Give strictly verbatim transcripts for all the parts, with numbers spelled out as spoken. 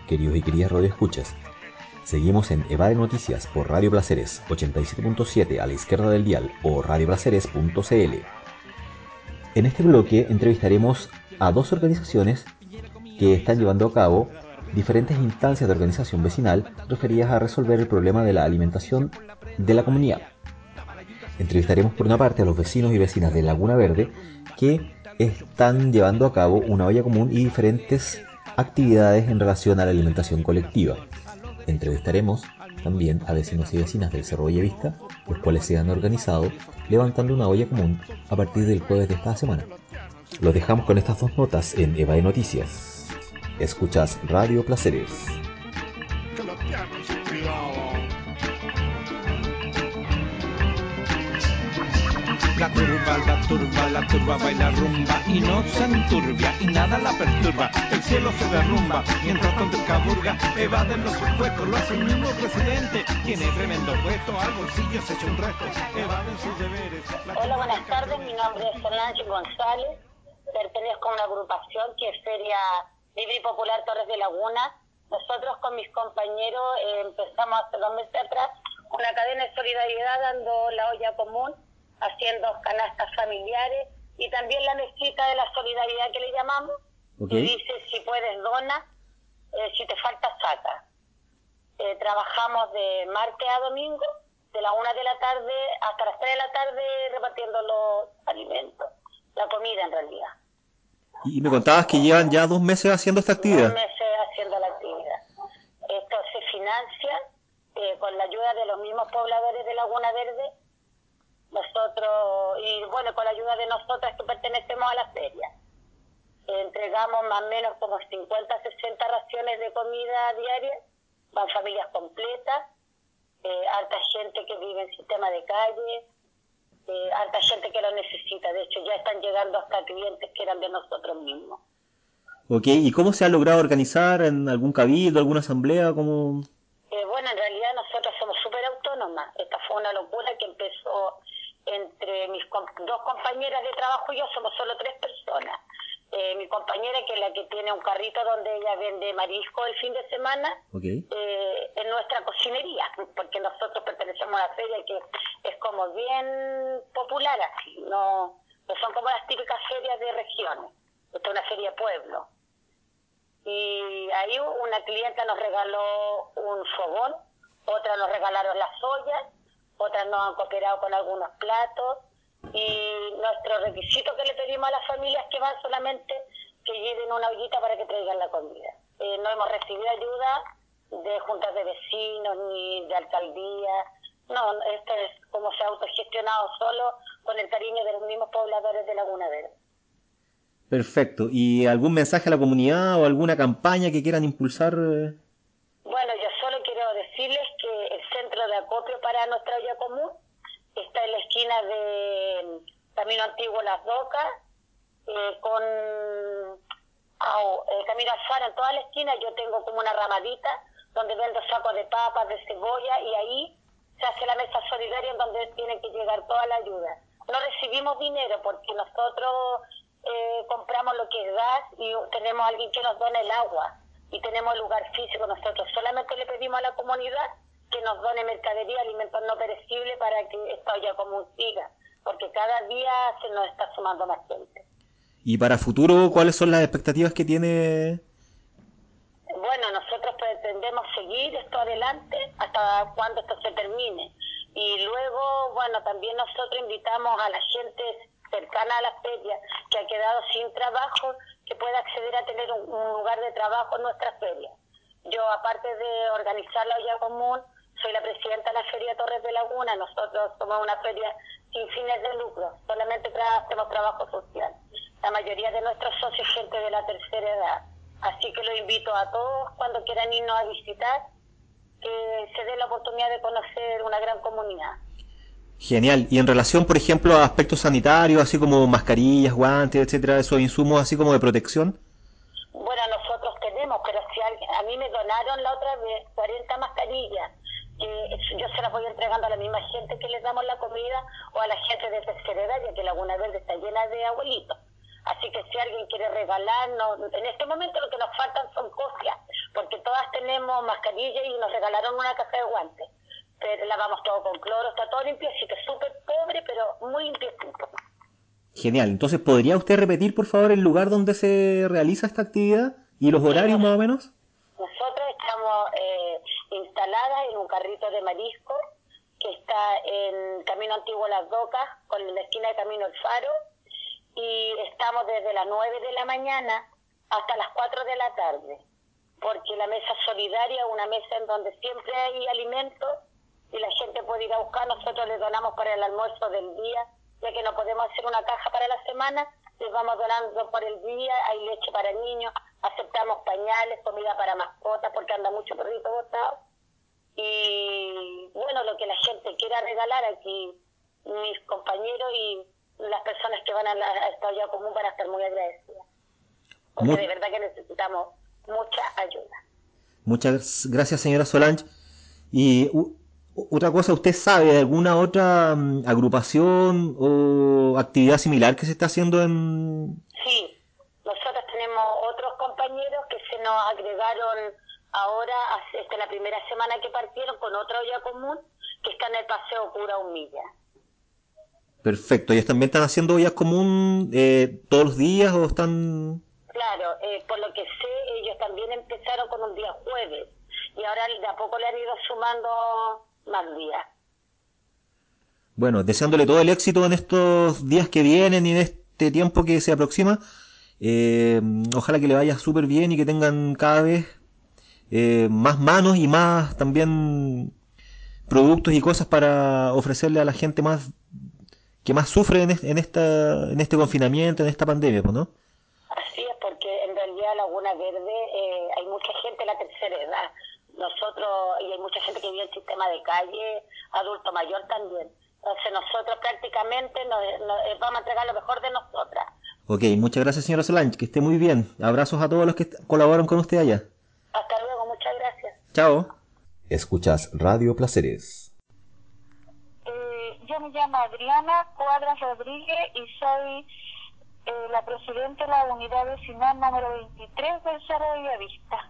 queridos y queridas radioescuchas. Seguimos en Evade Noticias por Radio Placeres ochenta y siete punto siete a la izquierda del dial o radio placeres punto c l. En este bloque entrevistaremos a dos organizaciones que están llevando a cabo diferentes instancias de organización vecinal referidas a resolver el problema de la alimentación de la comunidad. Entrevistaremos por una parte a los vecinos y vecinas de Laguna Verde que están llevando a cabo una olla común y diferentes actividades en relación a la alimentación colectiva. Entrevistaremos también a vecinos y vecinas del Cerro Bellavista, los cuales se han organizado levantando una olla común a partir del jueves de esta semana. Los dejamos con estas dos notas en Evade Noticias. Escuchas Radio Placeres. La turba, la turba, la turba baila rumba y no se enturbia y nada la perturba. El cielo se derrumba mientras tanto el caburga evaden los supuestos, lo hace el mismo presidente. Tiene tremendo puesto, al bolsillo se echa un resto, evaden sus deberes. Hola, buenas tardes, mi nombre es Fernández González, pertenezco a una agrupación que es Feria Libre y Popular Torres de Laguna. Nosotros con mis compañeros eh, empezamos hace dos meses atrás una cadena de solidaridad dando la olla común, haciendo canastas familiares y también la mesita de la solidaridad que le llamamos. Okay. Y dice, si puedes dona, eh, si te falta saca. Eh, trabajamos de martes a domingo, de la una de la tarde hasta las tres de la tarde repartiendo los alimentos, la comida en realidad. Y me contabas que llevan ya dos meses haciendo esta actividad. Dos meses haciendo la actividad. Esto se financia eh, con la ayuda de los mismos pobladores de Laguna Verde. Nosotros, y bueno, con la ayuda de nosotras que pertenecemos a la feria, eh, entregamos más o menos como cincuenta, sesenta raciones de comida diaria, van familias completas, eh, harta gente que vive en sistema de calle, eh, harta gente que lo necesita. De hecho, ya están llegando hasta clientes que eran de nosotros mismos. Ok, ¿y cómo se ha logrado organizar en algún cabildo, alguna asamblea? ¿Cómo? Eh, bueno, en realidad nosotros somos súper autónomas. Esta fue una locura que empezó entre mis com- dos compañeras de trabajo y yo, somos solo tres personas. Eh, mi compañera, que es la que tiene un carrito donde ella vende marisco el fin de semana, okay. eh, en nuestra cocinería, porque nosotros pertenecemos a la feria que es como bien popular así, no, no son como las típicas ferias de regiones, esta es una feria de pueblo. Y ahí una clienta nos regaló un fogón, otra nos regalaron las ollas, otras nos han cooperado con algunos platos, y nuestro requisito que le pedimos a las familias que van solamente que lleven una ollita para que traigan la comida. Eh, no hemos recibido ayuda de juntas de vecinos ni de alcaldía, no, esto es como se ha autogestionado solo con el cariño de los mismos pobladores de Laguna Verde. Perfecto. ¿Y algún mensaje a la comunidad o alguna campaña que quieran impulsar? Bueno, yo solo quiero decirles que el centro de acopio para nuestra olla común está en la esquina de Camino Antiguo Las Docas, eh, con oh, eh, Camino Alfaro en toda la esquina. Yo tengo como una ramadita donde vendo sacos de papas, de cebolla, y ahí se hace la mesa solidaria en donde tiene que llegar toda la ayuda. No recibimos dinero porque nosotros eh, compramos lo que es gas y tenemos a alguien que nos dona el agua. Y tenemos el lugar físico. Nosotros solamente le pedimos a la comunidad que nos done mercadería, alimentos no perecibles para que esta olla común siga, porque cada día se nos está sumando más gente. ¿Y para futuro cuáles son las expectativas que tiene? Bueno, nosotros pretendemos seguir esto adelante hasta cuando esto se termine. Y luego, bueno, también nosotros invitamos a la gente cercana a la feria que ha quedado sin trabajo, que pueda acceder a tener un, un lugar de trabajo en nuestra feria. Yo, aparte de organizar la olla común, soy la presidenta de la Feria Torres de Laguna. Nosotros somos una feria sin fines de lucro, solamente tra- hacemos trabajo social. La mayoría de nuestros socios es gente de la tercera edad. Así que los invito a todos, cuando quieran irnos a visitar, que se dé la oportunidad de conocer una gran comunidad. Genial. Y en relación, por ejemplo, a aspectos sanitarios, así como mascarillas, guantes, etcétera, esos insumos así como de protección. Bueno, nosotros tenemos, pero si alguien, a mí me donaron la otra vez cuarenta mascarillas, que yo se las voy entregando a la misma gente que les damos la comida, o a la gente de tercera edad, ya que Laguna Verde está llena de abuelitos. Así que si alguien quiere regalarnos, en este momento lo que nos faltan son copias, porque todas tenemos mascarilla y nos regalaron una caja de guantes, pero lavamos todo con cloro, está todo limpio, así que súper pobre, pero muy limpiecito. Genial. Entonces, ¿podría usted repetir, por favor, el lugar donde se realiza esta actividad y los horarios más o menos? Nosotros estamos eh, instaladas en un carrito de marisco que está en Camino Antiguo Las Docas, con la esquina de Camino El Faro, y estamos desde las nueve de la mañana hasta las cuatro de la tarde, porque la mesa solidaria es una mesa en donde siempre hay alimentos y la gente puede ir a buscar. Nosotros les donamos para el almuerzo del día, ya que no podemos hacer una caja para la semana, les vamos donando por el día. Hay leche para niños, aceptamos pañales, comida para mascotas, porque anda mucho perrito botado. Y bueno, lo que la gente quiera regalar aquí, mis compañeros y las personas que van a, la, a esta olla común van a estar muy agradecidas, porque muy... de verdad que necesitamos mucha ayuda. Muchas gracias, señora Solange. Y uh, otra cosa, ¿usted sabe de alguna otra um, agrupación o actividad similar que se está haciendo en...? Sí, nosotros tenemos otros compañeros que se nos agregaron ahora, esta es la primera semana que partieron con otra olla común que está en el Paseo Cura Humilla. Perfecto, ¿ellos también están haciendo ollas común eh, todos los días o están...? Claro, eh, por lo que sé, ellos también empezaron con un día jueves y ahora de a poco le han ido sumando más días. Bueno, deseándole todo el éxito en estos días que vienen y en este tiempo que se aproxima. Eh, ojalá que le vaya súper bien y que tengan cada vez eh, más manos y más también productos y cosas para ofrecerle a la gente más que más sufre en, en esta en este confinamiento, en esta pandemia, ¿no? Así es, porque en realidad Laguna Verde eh, hay mucha gente de la tercera edad, nosotros, y hay mucha gente que vive en sistema de calle, adulto mayor también. Entonces nosotros prácticamente nos, nos, vamos a entregar lo mejor de nosotras. Ok, muchas gracias, señora Solange, que esté muy bien. Abrazos a todos los que colaboran con usted allá. Hasta luego, muchas gracias. Chao. Escuchas Radio Placeres. Eh, yo me llamo Adriana Cuadras Rodríguez y soy eh, la presidenta de la unidad vecinal número veintitrés del Cerro de Bellavista.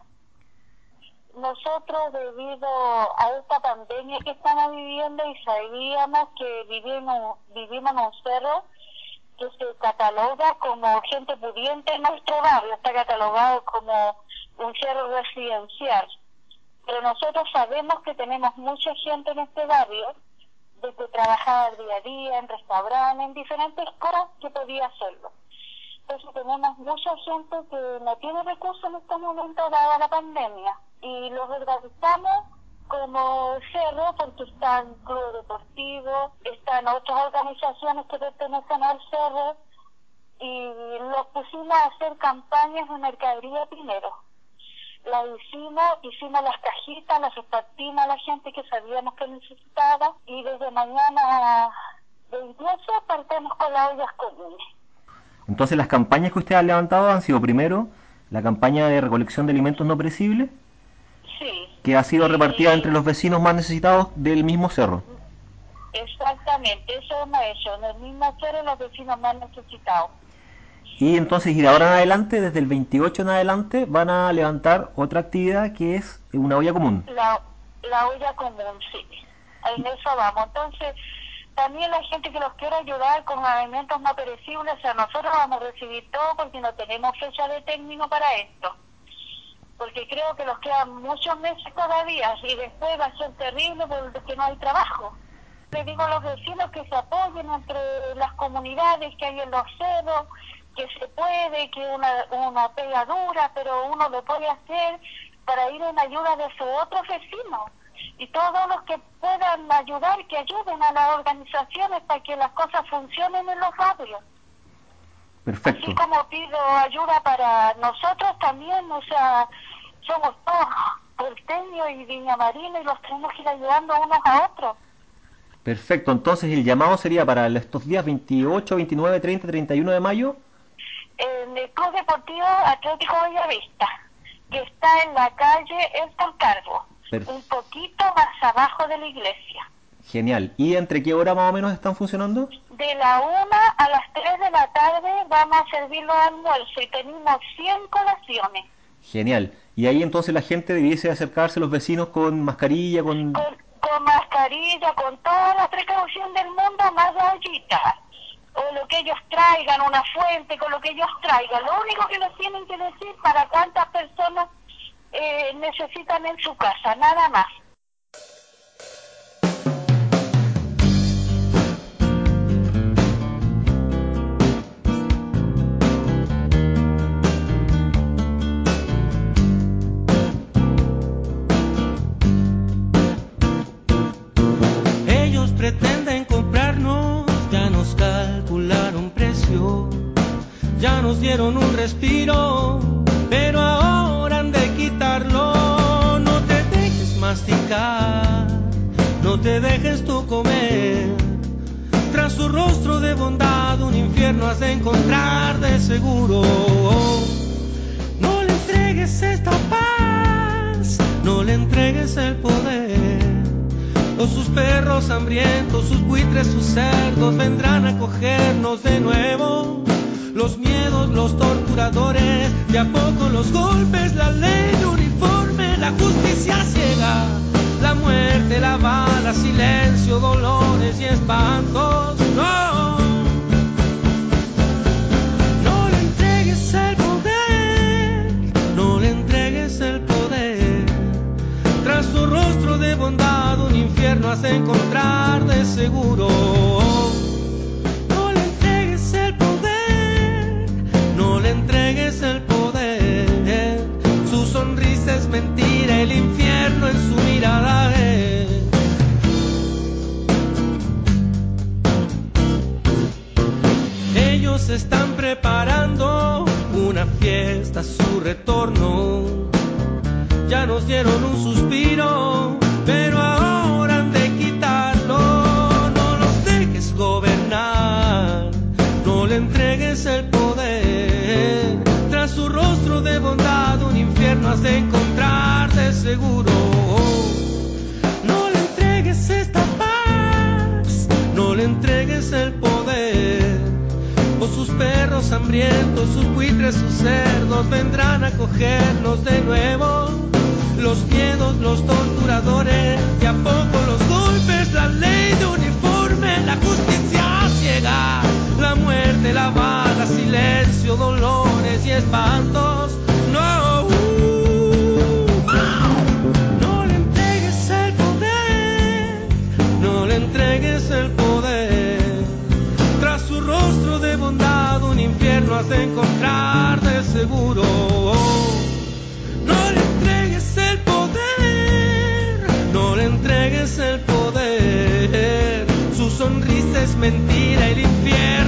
Nosotros, debido a esta pandemia que estamos viviendo, y sabíamos que vivimos, vivimos en un cerro que se cataloga como gente pudiente en nuestro barrio, está catalogado como un cerro residencial. Pero nosotros sabemos que tenemos mucha gente en este barrio, desde trabajar día a día, en restaurantes, en diferentes cosas que podía hacerlo. Entonces tenemos mucha gente que no tiene recursos en este momento dada la pandemia. Y los organizamos como cerro porque están club deportivo, están otras organizaciones que pertenecen al cerro, y los pusimos a hacer campañas de mercadería primero. Las hicimos, hicimos las cajitas, las repartimos a la gente que sabíamos que necesitaba, y desde mañana veintiocho partimos con las ollas comunes. Entonces, las campañas que usted ha levantado han sido primero la campaña de recolección de alimentos no perecibles, sí, que ha sido sí, repartida entre los vecinos más necesitados del mismo cerro. Exactamente, eso hemos hecho, en el mismo cerro los vecinos más necesitados. Y entonces, y de ahora en adelante, desde el veintiocho en adelante, van a levantar otra actividad que es una olla común. La, la olla común, sí. En eso vamos. Entonces, también la gente que los quiere ayudar con alimentos no perecibles, o sea, nosotros vamos a recibir todo porque no tenemos fecha de término para esto. Porque creo que nos quedan muchos meses todavía y después va a ser terrible porque no hay trabajo. Le digo a los vecinos que se apoyen entre las comunidades que hay en los cerros, que se puede, que una una pega dura, pero uno lo puede hacer para ir en ayuda de sus otros vecinos. Y todos los que puedan ayudar, que ayuden a las organizaciones para que las cosas funcionen en los barrios. Perfecto. Así como pido ayuda para nosotros también, o sea, somos todos porteños y Viña Marina y los tenemos que ir ayudando unos a otros. Perfecto, entonces el llamado sería para estos días veintiocho, veintinueve, treinta, treinta y uno de mayo. En el Club Deportivo Atlético Bellavista, que está en la calle El Cargo, un poquito más abajo de la iglesia. Genial. ¿Y entre qué hora más o menos están funcionando? De la una a las tres de la tarde vamos a servir los almuerzos y tenemos cien colaciones. Genial. Y ahí entonces la gente debiese acercarse, los vecinos, con mascarilla, con... Con, con mascarilla, con toda la precaución del mundo, más la ollita. O lo que ellos traigan, una fuente, con lo que ellos traigan. Lo único que nos tienen que decir para cuántas personas eh, necesitan en su casa, nada más. Pretenden comprarnos, ya nos calcularon precio, ya nos dieron un respiro, pero ahora han de quitarlo. No te dejes masticar, no te dejes tú comer, tras su rostro de bondad un infierno has de encontrar de seguro. No le entregues esta paz, no le entregues el poder. O sus perros hambrientos, sus buitres, sus cerdos vendrán a cogernos de nuevo. Los miedos, los torturadores, de a poco los golpes, la ley de uniforme, la justicia ciega, la muerte, la bala, silencio, dolores y espantos. No, no le entregues el poder, no le entregues el poder. Tras su rostro de bondad un infierno has de encontrar de seguro. No le entregues el poder, no le entregues el poder. Su sonrisa es mentira, el infierno en su mirada es. Ellos están preparando una fiesta a su retorno. Ya nos dieron un suspiro, pero ahora han de quitarlo. No los dejes gobernar, no le entregues el poder. Tras su rostro de bondad un infierno has de encontrar de seguro. No le entregues esta paz, no le entregues el poder. O sus perros hambrientos, sus buitres, sus cerdos vendrán a cogernos de nuevo. Los miedos, los torturadores, de a poco los golpes, la ley de uniforme, la justicia ciega, la muerte, la bala, silencio, dolores y espantos. No, no le entregues el poder, no le entregues el poder. Tras su rostro de bondad un infierno has de encontrar de seguro. No le entregues el poder, no le entregues el poder. Su sonrisa es mentira, el infierno